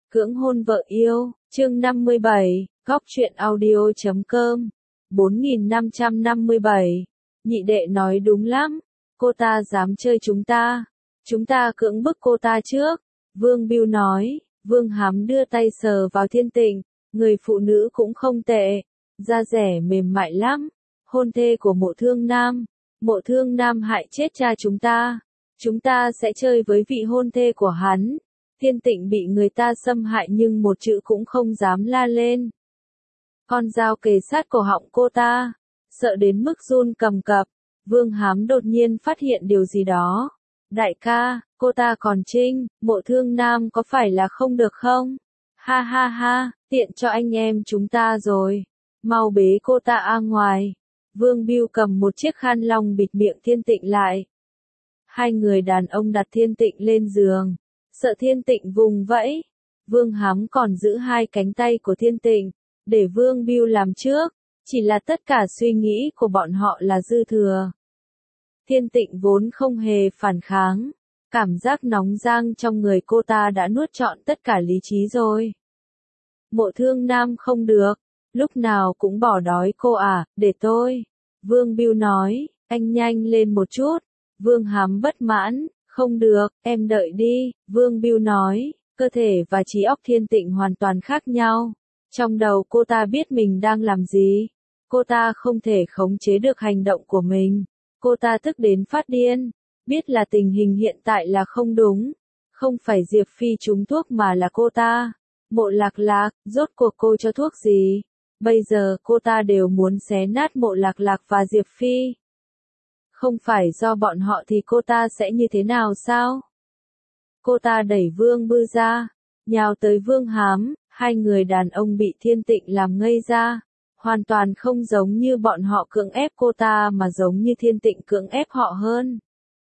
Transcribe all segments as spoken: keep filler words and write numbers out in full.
Cưỡng hôn vợ yêu, chương năm mươi bảy, góc truyện audio chấm com, bốn nghìn năm trăm năm mươi bảy. Nhị đệ nói đúng lắm, cô ta dám chơi chúng ta, chúng ta cưỡng bức cô ta trước. Vương Bưu nói, Vương Hám đưa tay sờ vào Thiên Tịnh, người phụ nữ cũng không tệ, da dẻ mềm mại lắm, hôn thê của Mộ Thương Nam, Mộ Thương Nam hại chết cha chúng ta, chúng ta sẽ chơi với vị hôn thê của hắn. Thiên Tịnh bị người ta xâm hại nhưng một chữ cũng không dám la lên. Con dao kề sát cổ họng cô ta, sợ đến mức run cầm cập. Vương Hám đột nhiên phát hiện điều gì đó. Đại ca, cô ta còn trinh, Mộ Thương Nam có phải là không được không? Ha ha ha, tiện cho anh em chúng ta rồi. Mau bế cô ta ra ngoài. Vương Bưu cầm một chiếc khăn lông bịt miệng Thiên Tịnh lại. Hai người đàn ông đặt Thiên Tịnh lên giường. Sợ Thiên Tịnh vùng vẫy, Vương Hám còn giữ hai cánh tay của Thiên Tịnh, để Vương Bưu làm trước, chỉ là tất cả suy nghĩ của bọn họ là dư thừa. Thiên Tịnh vốn không hề phản kháng, cảm giác nóng rang trong người cô ta đã nuốt trọn tất cả lý trí rồi. Mộ Thương Nam không được, lúc nào cũng bỏ đói cô à, để tôi. Vương Bưu nói, anh nhanh lên một chút. Vương Hám bất mãn. Không được, em đợi đi, Vương Bưu nói, cơ thể và trí óc Thiên Tịnh hoàn toàn khác nhau. Trong đầu cô ta biết mình đang làm gì. Cô ta không thể khống chế được hành động của mình. Cô ta tức đến phát điên. Biết là tình hình hiện tại là không đúng. Không phải Diệp Phi trúng thuốc mà là cô ta. Mộ Lạc Lạc, rốt cuộc cô cho thuốc gì? Bây giờ cô ta đều muốn xé nát Mộ Lạc Lạc và Diệp Phi. Không phải do bọn họ thì cô ta sẽ như thế nào sao? Cô ta đẩy Vương Bưu ra, nhào tới Vương Hám, hai người đàn ông bị Thiên Tịnh làm ngây ra, hoàn toàn không giống như bọn họ cưỡng ép cô ta mà giống như Thiên Tịnh cưỡng ép họ hơn.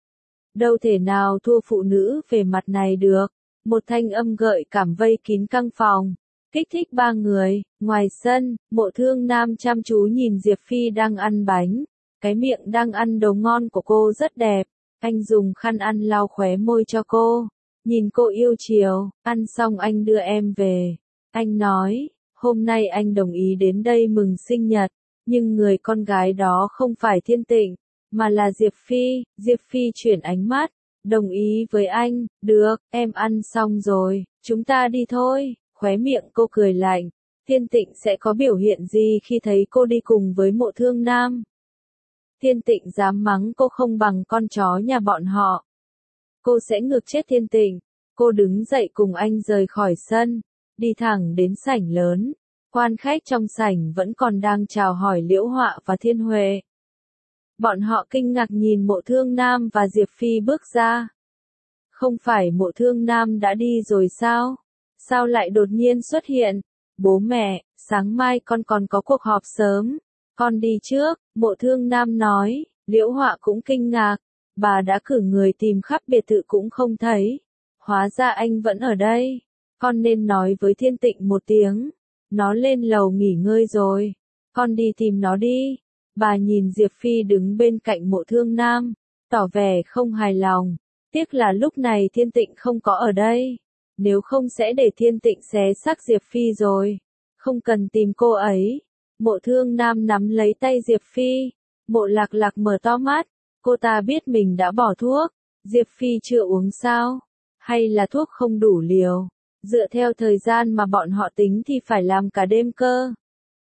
Đâu thể nào thua phụ nữ về mặt này được, một thanh âm gợi cảm vây kín căn phòng, kích thích ba người. Ngoài sân, Mộ Thương Nam chăm chú nhìn Diệp Phi đang ăn bánh. Cái miệng đang ăn đồ ngon của cô rất đẹp, anh dùng khăn ăn lau khóe môi cho cô, nhìn cô yêu chiều, ăn xong anh đưa em về. Anh nói, hôm nay anh đồng ý đến đây mừng sinh nhật, nhưng người con gái đó không phải Thiên Tịnh, mà là Diệp Phi. Diệp Phi chuyển ánh mắt, đồng ý với anh, được, em ăn xong rồi, chúng ta đi thôi. Khóe miệng cô cười lạnh, Thiên Tịnh sẽ có biểu hiện gì khi thấy cô đi cùng với Mộ Thương Nam? Thiên Tịnh dám mắng cô không bằng con chó nhà bọn họ. Cô sẽ ngược chết Thiên Tịnh. Cô đứng dậy cùng anh rời khỏi sân, đi thẳng đến sảnh lớn. Quan khách trong sảnh vẫn còn đang chào hỏi Liễu Họa và Thiên Huệ. Bọn họ kinh ngạc nhìn Mộ Thương Nam và Diệp Phi bước ra. Không phải Mộ Thương Nam đã đi rồi sao? Sao lại đột nhiên xuất hiện? Bố mẹ, sáng mai con còn có cuộc họp sớm. Con đi trước, Mộ Thương Nam nói. Liễu Họa cũng kinh ngạc, bà đã cử người tìm khắp biệt thự cũng không thấy. Hóa ra anh vẫn ở đây. Con nên nói với Thiên Tịnh một tiếng. Nó lên lầu nghỉ ngơi rồi. Con đi tìm nó đi. Bà nhìn Diệp Phi đứng bên cạnh Mộ Thương Nam, tỏ vẻ không hài lòng. Tiếc là lúc này Thiên Tịnh không có ở đây. Nếu không sẽ để Thiên Tịnh xé xác Diệp Phi rồi. Không cần tìm cô ấy. Mộ Thương Nam nắm lấy tay Diệp Phi. Mộ Lạc Lạc mở to mắt. Cô ta biết mình đã bỏ thuốc. Diệp Phi chưa uống sao? Hay là thuốc không đủ liều? Dựa theo thời gian mà bọn họ tính thì phải làm cả đêm cơ.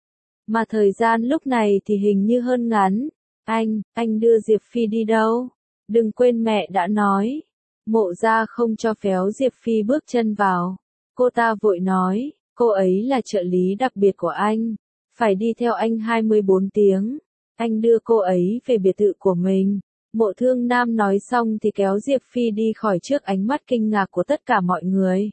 Mà thời gian lúc này thì hình như hơn ngắn. Anh, anh đưa Diệp Phi đi đâu? Đừng quên mẹ đã nói. Mộ gia không cho phép Diệp Phi bước chân vào. Cô ta vội nói, cô ấy là trợ lý đặc biệt của anh. Phải đi theo anh hai mươi bốn tiếng. Anh đưa cô ấy về biệt thự của mình. Mộ Thương Nam nói xong thì kéo Diệp Phi đi khỏi trước ánh mắt kinh ngạc của tất cả mọi người.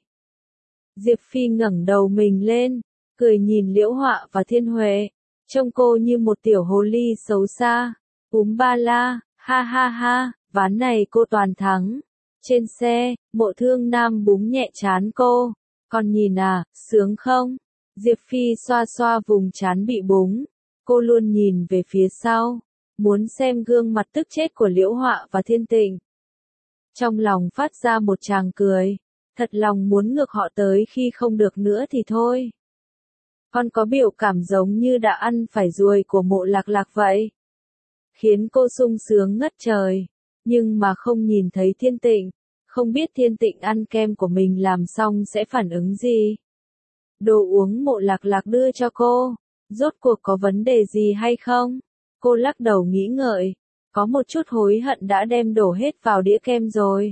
Diệp Phi ngẩng đầu mình lên, cười nhìn Liễu Họa và Thiên Huệ. Trông cô như một tiểu hồ ly xấu xa. Úm ba la, ha ha ha, ván này cô toàn thắng. Trên xe, Mộ Thương Nam búng nhẹ trán cô. Con nhìn à, sướng không? Diệp Phi xoa xoa vùng trán bị búng. Cô luôn nhìn về phía sau, muốn xem gương mặt tức chết của Liễu Họa và Thiên Tịnh. Trong lòng phát ra một tràng cười. Thật lòng muốn ngược họ tới khi không được nữa thì thôi. Con có biểu cảm giống như đã ăn phải ruồi của Mộ Lạc Lạc vậy. Khiến cô sung sướng ngất trời. Nhưng mà không nhìn thấy Thiên Tịnh. Không biết Thiên Tịnh ăn kem của mình làm xong sẽ phản ứng gì. Đồ uống Mộ Lạc Lạc đưa cho cô. Rốt cuộc có vấn đề gì hay không? Cô lắc đầu nghĩ ngợi. Có một chút hối hận đã đem đổ hết vào đĩa kem rồi.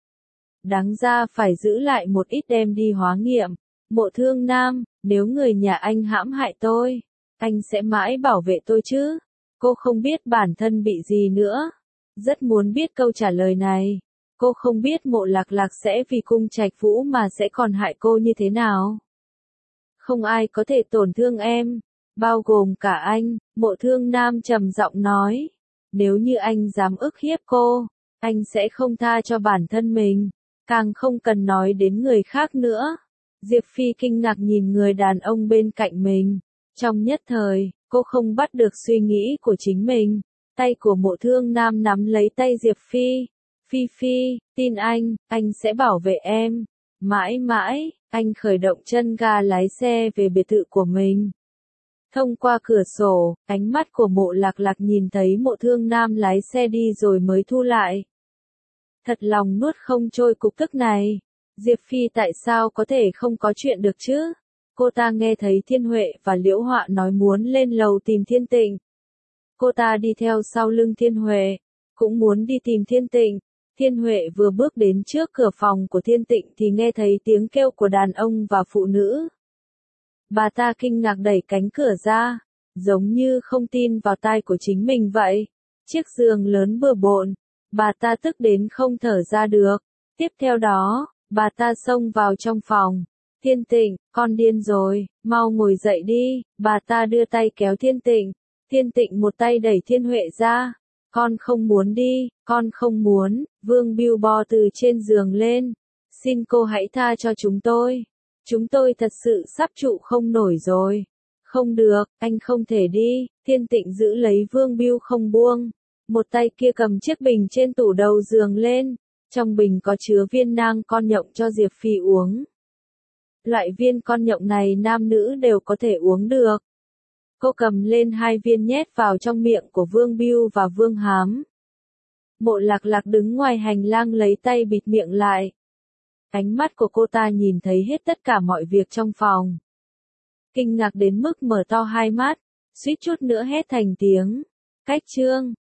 Đáng ra phải giữ lại một ít đem đi hóa nghiệm. Mộ Thương Nam, nếu người nhà anh hãm hại tôi, anh sẽ mãi bảo vệ tôi chứ? Cô không biết bản thân bị gì nữa. Rất muốn biết câu trả lời này. Cô không biết Mộ Lạc Lạc sẽ vì cung trạch vũ mà sẽ còn hại cô như thế nào. Không ai có thể tổn thương em, bao gồm cả anh, Mộ Thương Nam trầm giọng nói. Nếu như anh dám ức hiếp cô, anh sẽ không tha cho bản thân mình, càng không cần nói đến người khác nữa. Diệp Phi kinh ngạc nhìn người đàn ông bên cạnh mình. Trong nhất thời, cô không bắt được suy nghĩ của chính mình. Tay của Mộ Thương Nam nắm lấy tay Diệp Phi. Phi Phi, tin anh, anh sẽ bảo vệ em. Mãi mãi, anh khởi động chân ga lái xe về biệt thự của mình. Thông qua cửa sổ, ánh mắt của Mộ Lạc Lạc nhìn thấy Mộ Thương Nam lái xe đi rồi mới thu lại. Thật lòng nuốt không trôi cục tức này. Diệp Phi tại sao có thể không có chuyện được chứ? Cô ta nghe thấy Thiên Huệ và Liễu Họa nói muốn lên lầu tìm Thiên Tịnh. Cô ta đi theo sau lưng Thiên Huệ, cũng muốn đi tìm Thiên Tịnh. Thiên Huệ vừa bước đến trước cửa phòng của Thiên Tịnh thì nghe thấy tiếng kêu của đàn ông và phụ nữ. Bà ta kinh ngạc đẩy cánh cửa ra, giống như không tin vào tai của chính mình vậy. Chiếc giường lớn bừa bộn, bà ta tức đến không thở ra được. Tiếp theo đó, bà ta xông vào trong phòng. Thiên Tịnh, con điên rồi, mau ngồi dậy đi. Bà ta đưa tay kéo Thiên Tịnh. Thiên Tịnh một tay đẩy Thiên Huệ ra. Con không muốn đi, con không muốn. Vương Bưu bò từ trên giường lên. Xin cô hãy tha cho chúng tôi. Chúng tôi thật sự sắp trụ không nổi rồi. Không được, anh không thể đi. Thiên Tịnh giữ lấy Vương Bưu không buông. Một tay kia cầm chiếc bình trên tủ đầu giường lên. Trong bình có chứa viên nang con nhộng cho Diệp Phi uống. Loại viên con nhộng này nam nữ đều có thể uống được. Cô cầm lên hai viên nhét vào trong miệng của Vương Bưu và Vương Hám. Mộ Lạc Lạc đứng ngoài hành lang lấy tay bịt miệng lại. Ánh mắt của cô ta nhìn thấy hết tất cả mọi việc trong phòng. Kinh ngạc đến mức mở to hai mắt, suýt chút nữa hét thành tiếng. Cách chương